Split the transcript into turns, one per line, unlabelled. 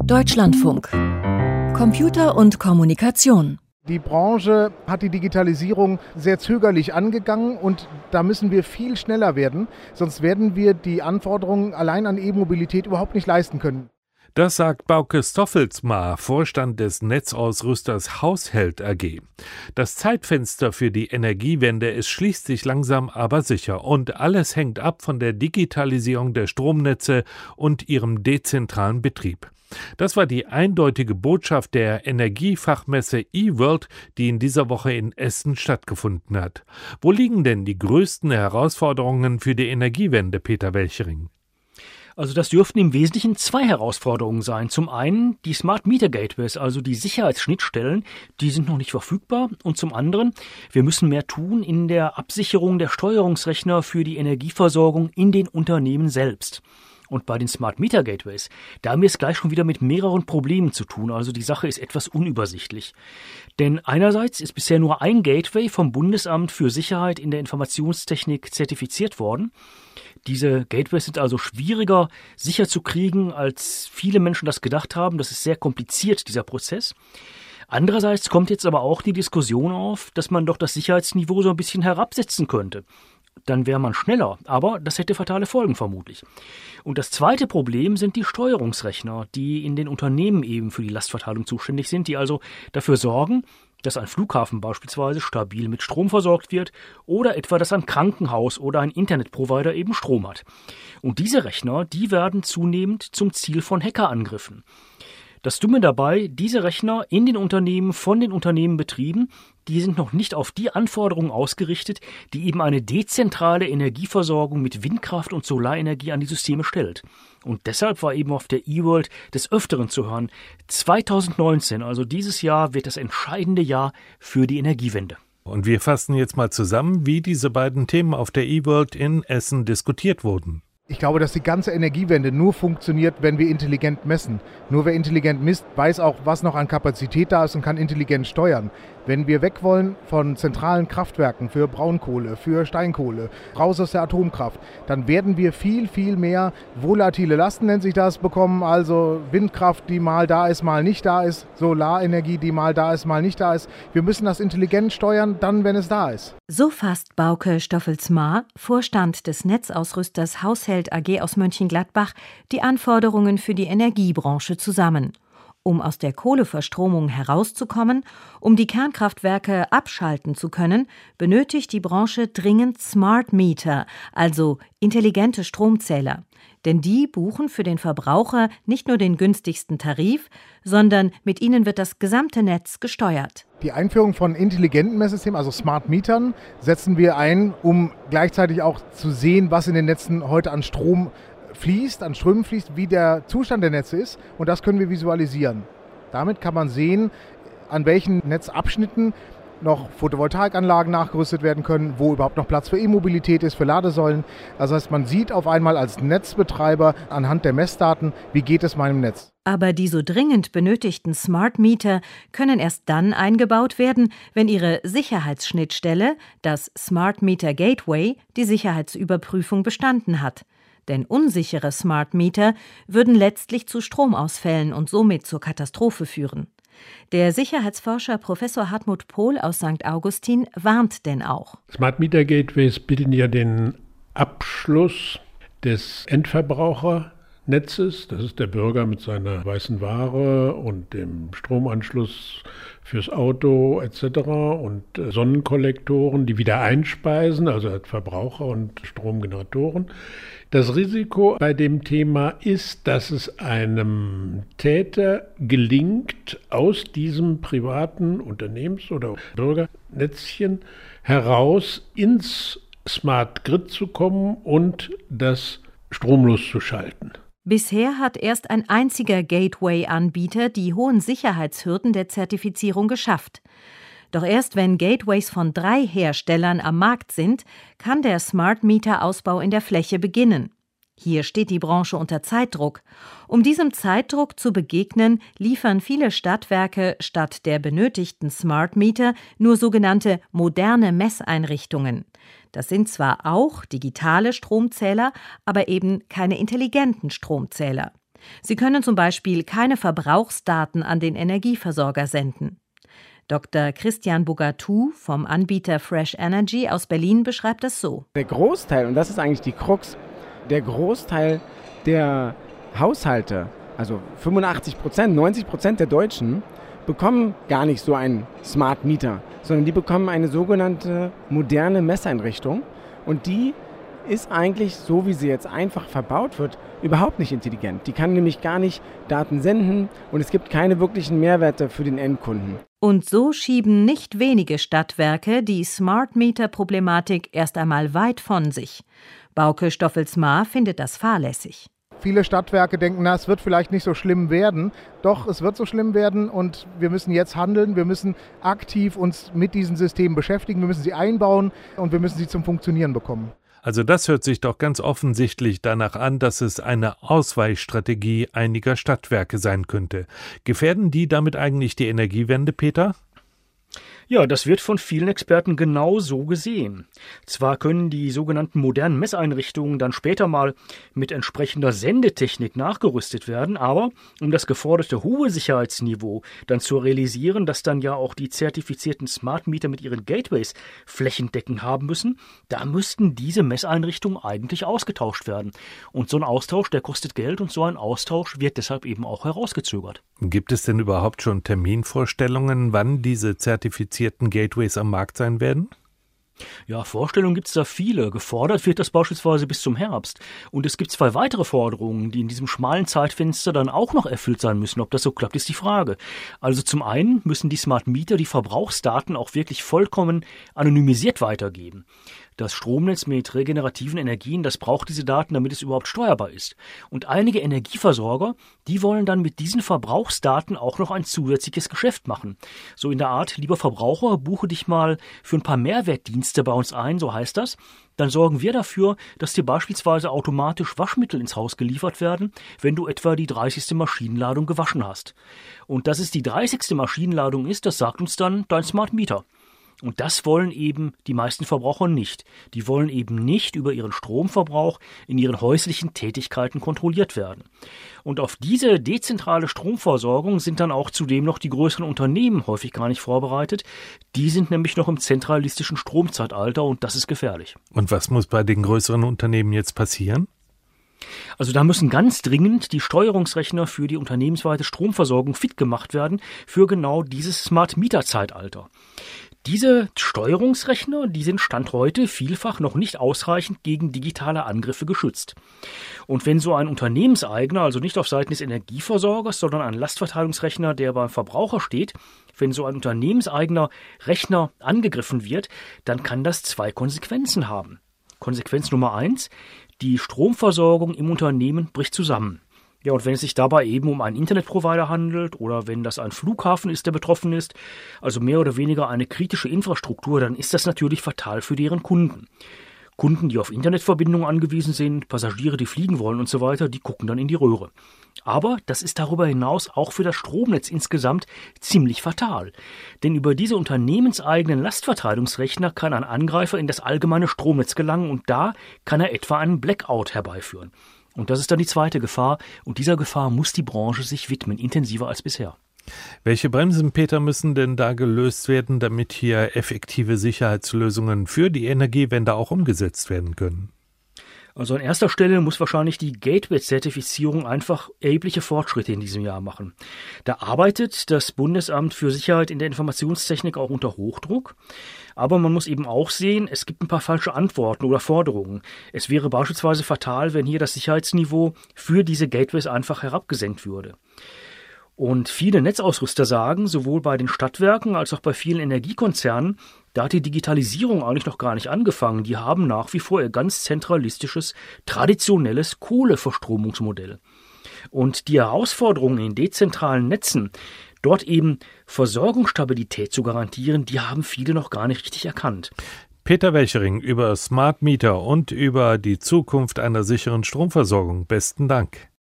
Deutschlandfunk. Computer und Kommunikation.
Die Branche hat die Digitalisierung sehr zögerlich angegangen und da müssen wir viel schneller werden, sonst werden wir die Anforderungen allein an E-Mobilität überhaupt nicht leisten können.
Das sagt Bauke Stoffelsma, Vorstand des Netzausrüsters Hausheld AG. Das Zeitfenster für die Energiewende, es schließt sich langsam aber sicher und alles hängt ab von der Digitalisierung der Stromnetze und ihrem dezentralen Betrieb. Das war die eindeutige Botschaft der Energiefachmesse eWorld, die in dieser Woche in Essen stattgefunden hat. Wo liegen denn die größten Herausforderungen für die Energiewende, Peter Welchering?
Also das dürften im Wesentlichen zwei Herausforderungen sein. Zum einen die Smart Meter Gateways, also die Sicherheitsschnittstellen, die sind noch nicht verfügbar. Und zum anderen, wir müssen mehr tun in der Absicherung der Steuerungsrechner für die Energieversorgung in den Unternehmen selbst. Und bei den Smart Meter Gateways, da haben wir es gleich schon wieder mit mehreren Problemen zu tun. Also die Sache ist etwas unübersichtlich. Denn einerseits ist bisher nur ein Gateway vom Bundesamt für Sicherheit in der Informationstechnik zertifiziert worden. Diese Gateways sind also schwieriger sicher zu kriegen, als viele Menschen das gedacht haben. Das ist sehr kompliziert, dieser Prozess. Andererseits kommt jetzt aber auch die Diskussion auf, dass man doch das Sicherheitsniveau so ein bisschen herabsetzen könnte. Dann wäre man schneller, aber das hätte fatale Folgen vermutlich. Und das zweite Problem sind die Steuerungsrechner, die in den Unternehmen eben für die Lastverteilung zuständig sind, die also dafür sorgen, dass ein Flughafen beispielsweise stabil mit Strom versorgt wird oder etwa, dass ein Krankenhaus oder ein Internetprovider eben Strom hat. Und diese Rechner, die werden zunehmend zum Ziel von Hackerangriffen. Das Dumme dabei, diese Rechner in den Unternehmen, von den Unternehmen betrieben, die sind noch nicht auf die Anforderungen ausgerichtet, die eben eine dezentrale Energieversorgung mit Windkraft und Solarenergie an die Systeme stellt. Und deshalb war eben auf der eWorld des Öfteren zu hören, 2019, also dieses Jahr, wird das entscheidende Jahr für die Energiewende.
Und wir fassen jetzt mal zusammen, wie diese beiden Themen auf der eWorld in Essen diskutiert wurden.
Ich glaube, dass die ganze Energiewende nur funktioniert, wenn wir intelligent messen. Nur wer intelligent misst, weiß auch, was noch an Kapazität da ist und kann intelligent steuern. Wenn wir weg wollen von zentralen Kraftwerken für Braunkohle, für Steinkohle, raus aus der Atomkraft, dann werden wir viel, viel mehr volatile Lasten, nennt sich das, bekommen. Also Windkraft, die mal da ist, mal nicht da ist. Solarenergie, die mal da ist, mal nicht da ist. Wir müssen das intelligent steuern, dann, wenn es da ist.
So fasst Bauke Stoffelsma, Vorstand des Netzausrüsters Hausheld AG aus Mönchengladbach, die Anforderungen für die Energiebranche zusammen. Um aus der Kohleverstromung herauszukommen, um die Kernkraftwerke abschalten zu können, benötigt die Branche dringend Smart Meter, also intelligente Stromzähler. Denn die buchen für den Verbraucher nicht nur den günstigsten Tarif, sondern mit ihnen wird das gesamte Netz gesteuert.
Die Einführung von intelligenten Messsystemen, also Smart Metern, setzen wir ein, um gleichzeitig auch zu sehen, was in den Netzen heute an Strom fließt, an Strömen fließt, wie der Zustand der Netze ist, und das können wir visualisieren. Damit kann man sehen, an welchen Netzabschnitten noch Photovoltaikanlagen nachgerüstet werden können, wo überhaupt noch Platz für E-Mobilität ist, für Ladesäulen. Das heißt, man sieht auf einmal als Netzbetreiber anhand der Messdaten, wie geht es meinem Netz.
Aber die so dringend benötigten Smart Meter können erst dann eingebaut werden, wenn ihre Sicherheitsschnittstelle, das Smart Meter Gateway, die Sicherheitsüberprüfung bestanden hat. Denn unsichere Smart Meter würden letztlich zu Stromausfällen und somit zur Katastrophe führen. Der Sicherheitsforscher Professor Hartmut Pohl aus St. Augustin warnt denn auch.
Smart Meter Gateways bilden ja den Abschluss des Endverbrauchernetzes. Das ist der Bürger mit seiner weißen Ware und dem Stromanschluss fürs Auto etc. und Sonnenkollektoren, die wieder einspeisen, also Verbraucher und Stromgeneratoren. Das Risiko bei dem Thema ist, dass es einem Täter gelingt, aus diesem privaten Unternehmens- oder Bürgernetzchen heraus ins Smart Grid zu kommen und das stromlos zu schalten.
Bisher hat erst ein einziger Gateway-Anbieter die hohen Sicherheitshürden der Zertifizierung geschafft. Doch erst wenn Gateways von 3 Herstellern am Markt sind, kann der Smart-Meter-Ausbau in der Fläche beginnen. Hier steht die Branche unter Zeitdruck. Um diesem Zeitdruck zu begegnen, liefern viele Stadtwerke statt der benötigten Smart Meter nur sogenannte moderne Messeinrichtungen. Das sind zwar auch digitale Stromzähler, aber eben keine intelligenten Stromzähler. Sie können zum Beispiel keine Verbrauchsdaten an den Energieversorger senden. Dr. Christian Bogatou vom Anbieter Fresh Energy aus Berlin beschreibt das so.
Der Großteil, und das ist eigentlich die Krux, der Großteil der Haushalte, also 85%, 90% der Deutschen, bekommen gar nicht so einen Smart Meter, sondern die bekommen eine sogenannte moderne Messeinrichtung. Und die ist eigentlich, so wie sie jetzt einfach verbaut wird, überhaupt nicht intelligent. Die kann nämlich gar nicht Daten senden und es gibt keine wirklichen Mehrwerte für den Endkunden.
Und so schieben nicht wenige Stadtwerke die Smart-Meter-Problematik erst einmal weit von sich. Bauke Stoffels-Mahr findet das fahrlässig.
Viele Stadtwerke denken, es wird vielleicht nicht so schlimm werden. Doch, es wird so schlimm werden und wir müssen jetzt handeln. Wir müssen aktiv uns mit diesen Systemen beschäftigen. Wir müssen sie einbauen und wir müssen sie zum Funktionieren bekommen.
Also das hört sich doch ganz offensichtlich danach an, dass es eine Ausweichstrategie einiger Stadtwerke sein könnte. Gefährden die damit eigentlich die Energiewende, Peter?
Ja, das wird von vielen Experten genau so gesehen. Zwar können die sogenannten modernen Messeinrichtungen dann später mal mit entsprechender Sendetechnik nachgerüstet werden, aber um das geforderte hohe Sicherheitsniveau dann zu realisieren, das dann ja auch die zertifizierten Smart Meter mit ihren Gateways flächendeckend haben müssen, da müssten diese Messeinrichtungen eigentlich ausgetauscht werden. Und so ein Austausch, der kostet Geld und so ein Austausch wird deshalb eben auch herausgezögert.
Gibt es denn überhaupt schon Terminvorstellungen, wann diese zertifizierten Gateways am Markt sein werden?
Ja, Vorstellungen gibt es da viele. Gefordert wird das beispielsweise bis zum Herbst. Und es gibt 2 weitere Forderungen, die in diesem schmalen Zeitfenster dann auch noch erfüllt sein müssen. Ob das so klappt, ist die Frage. Also zum einen müssen die Smart Meter die Verbrauchsdaten auch wirklich vollkommen anonymisiert weitergeben. Das Stromnetz mit regenerativen Energien, das braucht diese Daten, damit es überhaupt steuerbar ist. Und einige Energieversorger, die wollen dann mit diesen Verbrauchsdaten auch noch ein zusätzliches Geschäft machen. So in der Art, lieber Verbraucher, buche dich mal für ein paar Mehrwertdienste bei uns ein, so heißt das. Dann sorgen wir dafür, dass dir beispielsweise automatisch Waschmittel ins Haus geliefert werden, wenn du etwa die 30. Maschinenladung gewaschen hast. Und dass es die 30. Maschinenladung ist, das sagt uns dann dein Smart Meter. Und das wollen eben die meisten Verbraucher nicht. Die wollen eben nicht über ihren Stromverbrauch in ihren häuslichen Tätigkeiten kontrolliert werden. Und auf diese dezentrale Stromversorgung sind dann auch zudem noch die größeren Unternehmen häufig gar nicht vorbereitet. Die sind nämlich noch im zentralistischen Stromzeitalter und das ist gefährlich.
Und was muss bei den größeren Unternehmen jetzt passieren?
Also da müssen ganz dringend die Steuerungsrechner für die unternehmensweite Stromversorgung fit gemacht werden für genau dieses Smart-Meter-Zeitalter. Diese Steuerungsrechner, die sind Stand heute vielfach noch nicht ausreichend gegen digitale Angriffe geschützt. Und wenn so ein Unternehmenseigner, also nicht auf Seiten des Energieversorgers, sondern ein Lastverteilungsrechner, der beim Verbraucher steht, wenn so ein unternehmenseigener Rechner angegriffen wird, dann kann das 2 Konsequenzen haben. Konsequenz Nummer 1, die Stromversorgung im Unternehmen bricht zusammen. Ja, und wenn es sich dabei eben um einen Internetprovider handelt oder wenn das ein Flughafen ist, der betroffen ist, also mehr oder weniger eine kritische Infrastruktur, dann ist das natürlich fatal für deren Kunden. Kunden, die auf Internetverbindungen angewiesen sind, Passagiere, die fliegen wollen und so weiter, die gucken dann in die Röhre. Aber das ist darüber hinaus auch für das Stromnetz insgesamt ziemlich fatal. Denn über diese unternehmenseigenen Lastverteilungsrechner kann ein Angreifer in das allgemeine Stromnetz gelangen und da kann er etwa einen Blackout herbeiführen. Und das ist dann die zweite Gefahr. Und dieser Gefahr muss die Branche sich widmen, intensiver als bisher.
Welche Bremsen, Peter, müssen denn da gelöst werden, damit hier effektive Sicherheitslösungen für die Energiewende auch umgesetzt werden können?
Also an erster Stelle muss wahrscheinlich die Gateway-Zertifizierung einfach erhebliche Fortschritte in diesem Jahr machen. Da arbeitet das Bundesamt für Sicherheit in der Informationstechnik auch unter Hochdruck. Aber man muss eben auch sehen, es gibt ein paar falsche Antworten oder Forderungen. Es wäre beispielsweise fatal, wenn hier das Sicherheitsniveau für diese Gateways einfach herabgesenkt würde. Und viele Netzausrüster sagen, sowohl bei den Stadtwerken als auch bei vielen Energiekonzernen, da hat die Digitalisierung eigentlich noch gar nicht angefangen. Die haben nach wie vor ihr ganz zentralistisches, traditionelles Kohleverstromungsmodell. Und die Herausforderungen in dezentralen Netzen, dort eben Versorgungsstabilität zu garantieren, die haben viele noch gar nicht richtig erkannt.
Peter Welchering über Smart Meter und über die Zukunft einer sicheren Stromversorgung. Besten Dank.